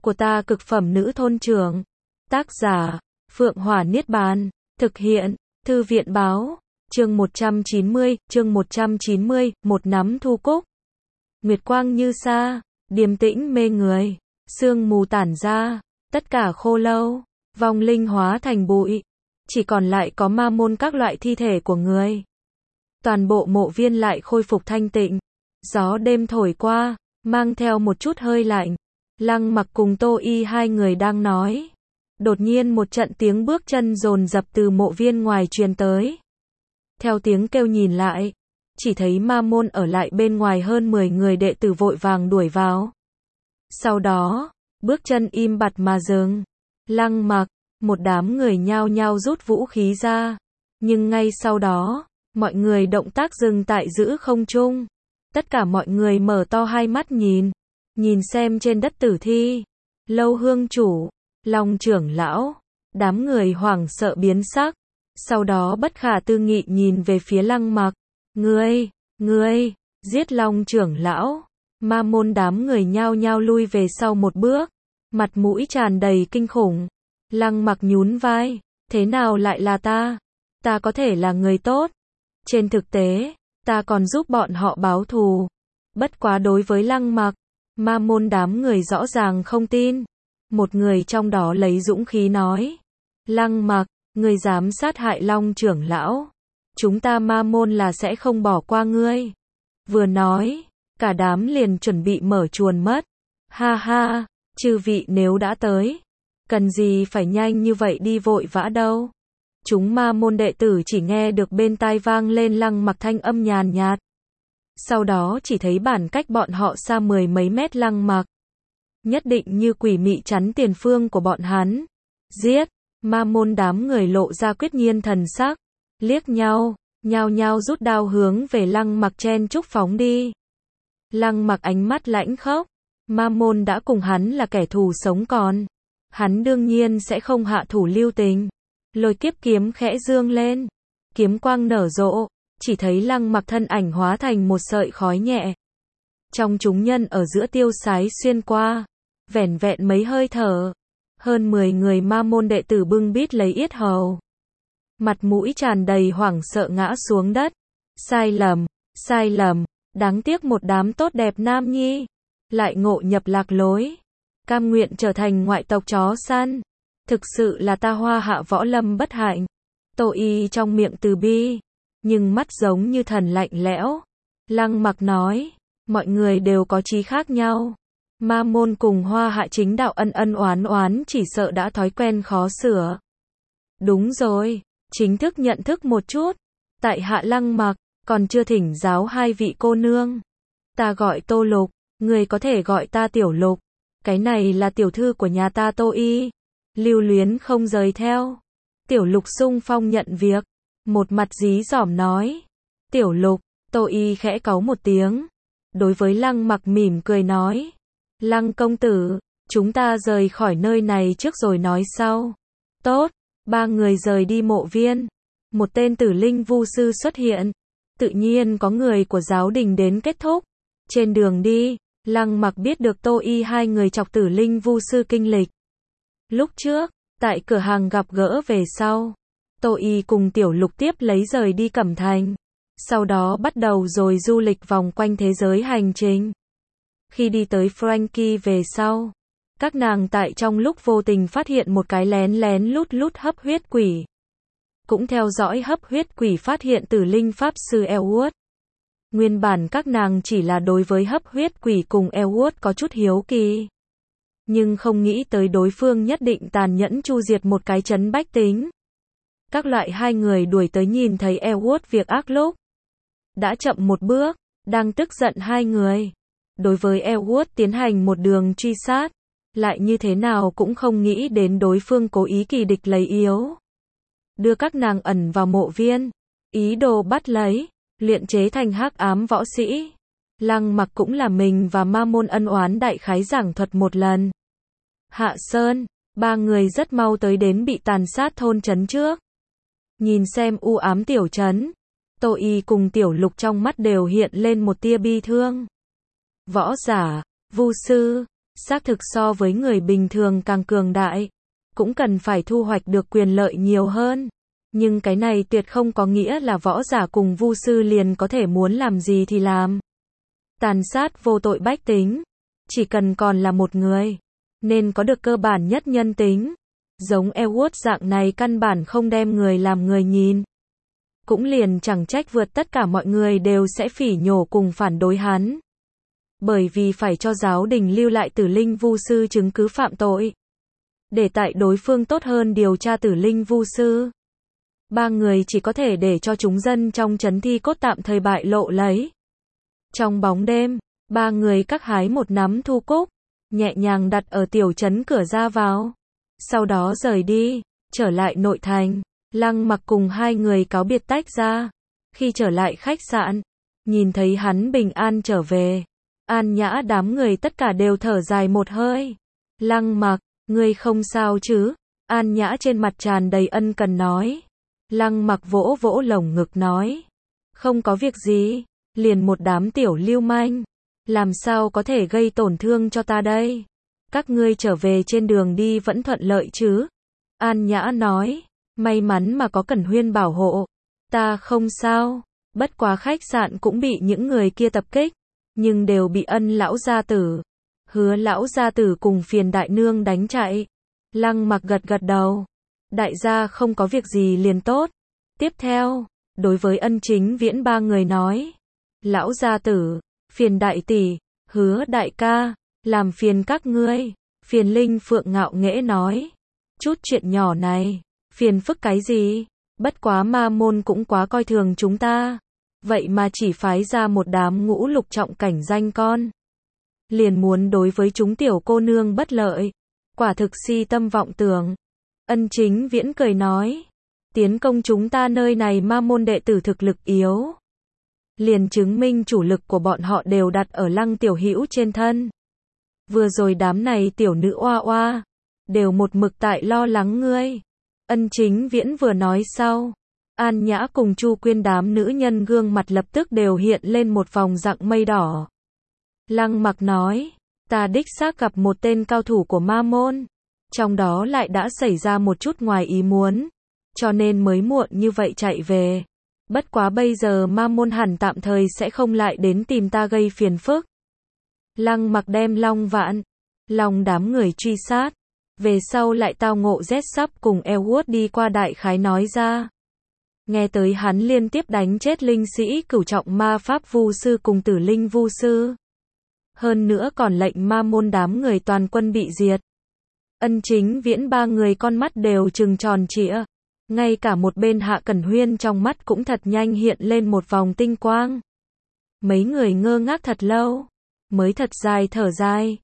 của ta cực phẩm nữ thôn trưởng. Tác giả, Phượng Hỏa Niết Bàn. Thực hiện, Thư viện Báo. Chương 190, một nắm thu cúc. Nguyệt quang như xa, điềm tĩnh mê người, sương mù tản ra, tất cả khô lâu, vong linh hóa thành bụi, chỉ còn lại có ma môn các loại thi thể của người. Toàn bộ mộ viên lại khôi phục thanh tịnh, gió đêm thổi qua, mang theo một chút hơi lạnh. Lăng Mặc cùng Tô Y hai người đang nói. Đột nhiên một trận tiếng bước chân dồn dập từ mộ viên ngoài truyền tới. Theo tiếng kêu nhìn lại, chỉ thấy ma môn ở lại bên ngoài hơn 10 người đệ tử vội vàng đuổi vào. Sau đó, bước chân im bặt mà dừng. Lăng Mặc, một đám người nhao nhao rút vũ khí ra. Nhưng ngay sau đó, mọi người động tác dừng tại giữa không trung. Tất cả mọi người mở to hai mắt nhìn xem trên đất tử thi. Lâu Hương chủ, Long trưởng lão, đám người hoảng sợ biến sắc. Sau đó bất khả tư nghị nhìn về phía Lăng Mặc. Ngươi, giết Long trưởng lão. Ma môn đám người nhao nhao lui về sau một bước. Mặt mũi tràn đầy kinh khủng. Lăng Mặc nhún vai. Thế nào lại là ta? Ta có thể là người tốt. Trên thực tế, ta còn giúp bọn họ báo thù. Bất quá đối với Lăng Mặc, ma môn đám người rõ ràng không tin. Một người trong đó lấy dũng khí nói. Lăng Mặc, ngươi dám sát hại Long trưởng lão. Chúng ta ma môn là sẽ không bỏ qua ngươi. Vừa nói, cả đám liền chuẩn bị mở chuồn mất. Ha ha, chư vị nếu đã tới, cần gì phải nhanh như vậy đi vội vã đâu. Chúng ma môn đệ tử chỉ nghe được bên tai vang lên Lăng Mặc thanh âm nhàn nhạt. Sau đó chỉ thấy bản cách bọn họ xa 10 mấy mét Lăng Mặc. Nhất định như quỷ mị chắn tiền phương của bọn hắn. Giết, ma môn đám người lộ ra quyết nhiên thần sắc. Liếc nhau, nhao nhao rút đao hướng về Lăng Mặc chen chúc phóng đi. Lăng Mặc ánh mắt lãnh khốc. Ma môn đã cùng hắn là kẻ thù sống còn. Hắn đương nhiên sẽ không hạ thủ lưu tình. Lôi kiếp kiếm khẽ dương lên. Kiếm quang nở rộ. Chỉ thấy Lăng Mặc thân ảnh hóa thành một sợi khói nhẹ. Trong chúng nhân ở giữa tiêu sái xuyên qua. Vẻn vẹn mấy hơi thở. Hơn 10 người ma môn đệ tử bưng bít lấy yết hầu. Mặt mũi tràn đầy hoảng sợ ngã xuống đất. Sai lầm, đáng tiếc một đám tốt đẹp nam nhi. Lại ngộ nhập lạc lối. Cam nguyện trở thành ngoại tộc chó săn. Thực sự là ta Hoa Hạ võ lâm bất hạnh. Tô Y trong miệng từ bi, nhưng mắt giống như thần lạnh lẽo. Lăng Mặc nói, mọi người đều có chí khác nhau. Ma môn cùng Hoa Hạ chính đạo ân oán chỉ sợ đã thói quen khó sửa. Đúng rồi, chính thức nhận thức một chút. Tại hạ Lăng Mặc, còn chưa thỉnh giáo hai vị cô nương. Ta gọi Tô Lục, người có thể gọi ta Tiểu Lục. Cái này là tiểu thư của nhà ta Tô Y. Lưu luyến không rời theo. Tiểu Lục sung phong nhận việc. Một mặt dí dỏm nói. Tiểu Lục, Tô Y khẽ cáu một tiếng. Đối với Lăng Mặc mỉm cười nói. Lăng công tử, chúng ta rời khỏi nơi này trước rồi nói sau. Tốt, ba người rời đi mộ viên. Một tên tử linh vu sư xuất hiện. Tự nhiên có người của giáo đình đến kết thúc. Trên đường đi, Lăng Mặc biết được Tô Y hai người chọc tử linh vu sư kinh lịch. Lúc trước, tại cửa hàng gặp gỡ về sau, Tô Y cùng Tiểu Lục tiếp lấy rời đi Cẩm Thành. Sau đó bắt đầu rồi du lịch vòng quanh thế giới hành trình. Khi đi tới Frankie về sau, các nàng tại trong lúc vô tình phát hiện một cái lén lút hấp huyết quỷ. Cũng theo dõi hấp huyết quỷ phát hiện tử linh pháp sư Elwood. Nguyên bản các nàng chỉ là đối với hấp huyết quỷ cùng Elwood có chút hiếu kỳ. Nhưng không nghĩ tới đối phương nhất định tàn nhẫn chu diệt một cái trấn bách tính. Các loại hai người đuổi tới nhìn thấy Elwood việc ác lúc. Đã chậm một bước, đang tức giận hai người. Đối với Elwood tiến hành một đường truy sát. Lại như thế nào cũng không nghĩ đến đối phương cố ý kỳ địch lấy yếu. Đưa các nàng ẩn vào mộ viên. Ý đồ bắt lấy, luyện chế thành hắc ám võ sĩ. Lăng Mặc cũng là mình và ma môn ân oán đại khái giảng thuật một lần. Hạ Sơn, ba người rất mau tới đến bị tàn sát thôn trấn trước. Nhìn xem u ám tiểu trấn, Tô Y cùng Tiểu Lục trong mắt đều hiện lên một tia bi thương. Võ giả, vu sư, xác thực so với người bình thường càng cường đại, cũng cần phải thu hoạch được quyền lợi nhiều hơn. Nhưng cái này tuyệt không có nghĩa là võ giả cùng vu sư liền có thể muốn làm gì thì làm. Tàn sát vô tội bách tính, chỉ cần còn là một người, nên có được cơ bản nhất nhân tính. Giống Edward dạng này căn bản không đem người làm người nhìn. Cũng liền chẳng trách vượt tất cả mọi người đều sẽ phỉ nhổ cùng phản đối hắn. Bởi vì phải cho giáo đình lưu lại tử linh vu sư chứng cứ phạm tội. Để tại đối phương tốt hơn điều tra tử linh vu sư. Ba người chỉ có thể để cho chúng dân trong trấn thi cốt tạm thời bại lộ lấy. Trong bóng đêm, ba người cắt hái một nắm thu cúc, nhẹ nhàng đặt ở tiểu trấn cửa ra vào. Sau đó rời đi, trở lại nội thành. Lăng Mặc cùng hai người cáo biệt tách ra. Khi trở lại khách sạn, nhìn thấy hắn bình an trở về, An Nhã đám người tất cả đều thở dài một hơi. Lăng Mặc, ngươi không sao chứ? An Nhã trên mặt tràn đầy ân cần nói. Lăng Mặc vỗ vỗ lồng ngực nói. Không có việc gì, liền một đám tiểu lưu manh. Làm sao có thể gây tổn thương cho ta đây? Các ngươi trở về trên đường đi vẫn thuận lợi chứ? An Nhã nói. May mắn mà có Cẩn Huyên bảo hộ. Ta không sao. Bất quá khách sạn cũng bị những người kia tập kích. Nhưng đều bị Ân lão gia tử, Hứa lão gia tử cùng Phiền đại nương đánh chạy. Lăng Mặc gật gật đầu. Đại gia không có việc gì liền tốt. Tiếp theo, đối với Ân Chính Viễn ba người nói. Lão gia tử, Phiền đại tỷ, Hứa đại ca, làm phiền các ngươi. Phiền Linh Phượng ngạo nghễ nói. Chút chuyện nhỏ này, phiền phức cái gì? Bất quá ma môn cũng quá coi thường chúng ta. Vậy mà chỉ phái ra một đám ngũ lục trọng cảnh danh con. Liền muốn đối với chúng tiểu cô nương bất lợi. Quả thực si tâm vọng tưởng. Ân Chính Viễn cười nói. Tiến công chúng ta nơi này ma môn đệ tử thực lực yếu. Liền chứng minh chủ lực của bọn họ đều đặt ở Lăng Tiểu Hữu trên thân. Vừa rồi đám này tiểu nữ oa oa, đều một mực tại lo lắng ngươi. Ân Chính Viễn vừa nói sau. An Nhã cùng Chu Quyên đám nữ nhân gương mặt lập tức đều hiện lên một vòng dạng mây đỏ. Lăng Mặc nói, ta đích xác gặp một tên cao thủ của ma môn, trong đó lại đã xảy ra một chút ngoài ý muốn, cho nên mới muộn như vậy chạy về. Bất quá bây giờ ma môn hẳn tạm thời sẽ không lại đến tìm ta gây phiền phức. Lăng Mặc đem Long Vạn, Long đám người truy sát, về sau lại tao ngộ Z sắp cùng Edward đi qua đại khái nói ra. Nghe tới hắn liên tiếp đánh chết linh sĩ cửu trọng ma pháp vu sư cùng tử linh vu sư. Hơn nữa còn lệnh ma môn đám người toàn quân bị diệt. Ân Chính Viễn ba người con mắt đều trừng tròn trịa. Ngay cả một bên Hạ Cẩn Huyên trong mắt cũng thật nhanh hiện lên một vòng tinh quang. Mấy người ngơ ngác thật lâu, mới thật dài thở dài.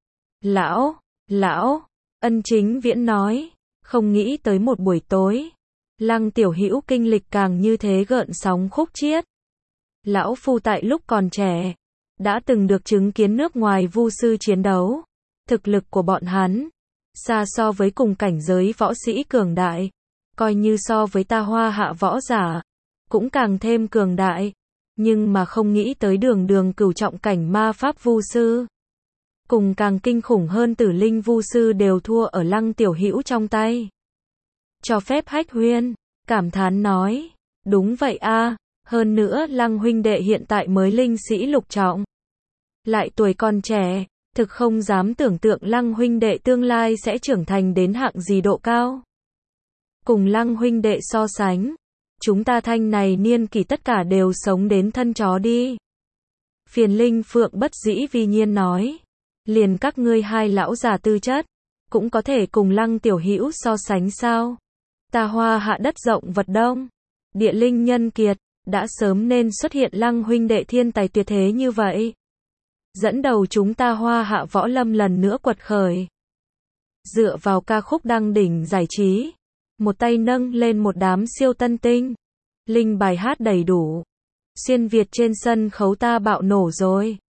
Lão, Ân Chính Viễn nói, không nghĩ tới một buổi tối. Lăng Tiểu Hữu kinh lịch càng như thế gợn sóng khúc chiết. Lão phu tại lúc còn trẻ, đã từng được chứng kiến nước ngoài vu sư chiến đấu. Thực lực của bọn hắn, xa so với cùng cảnh giới võ sĩ cường đại. Coi như so với ta Hoa Hạ võ giả, cũng càng thêm cường đại. Nhưng mà không nghĩ tới đường cửu trọng cảnh ma pháp vu sư. Cùng càng kinh khủng hơn tử linh vu sư đều thua ở Lăng Tiểu Hữu trong tay. Cho phép Hách Huyên cảm thán nói, đúng vậy a, hơn nữa Lăng huynh đệ hiện tại mới linh sĩ lục trọng, lại tuổi còn trẻ, thực không dám tưởng tượng Lăng huynh đệ tương lai sẽ trưởng thành đến hạng gì độ cao. Cùng Lăng huynh đệ so sánh, chúng ta thanh này niên kỷ tất cả đều sống đến thân chó đi. Phiền Linh Phượng bất dĩ vi nhiên nói, liền các ngươi hai lão già tư chất, cũng có thể cùng Lăng Tiểu Hữu so sánh sao? Ta Hoa Hạ đất rộng vật đông, địa linh nhân kiệt, đã sớm nên xuất hiện Lăng huynh đệ thiên tài tuyệt thế như vậy. Dẫn đầu chúng ta Hoa Hạ võ lâm lần nữa quật khởi. Dựa vào ca khúc đăng đỉnh giải trí, một tay nâng lên một đám siêu tân tinh. Linh bài hát đầy đủ. Xuyên Việt trên sân khấu ta bạo nổ rồi.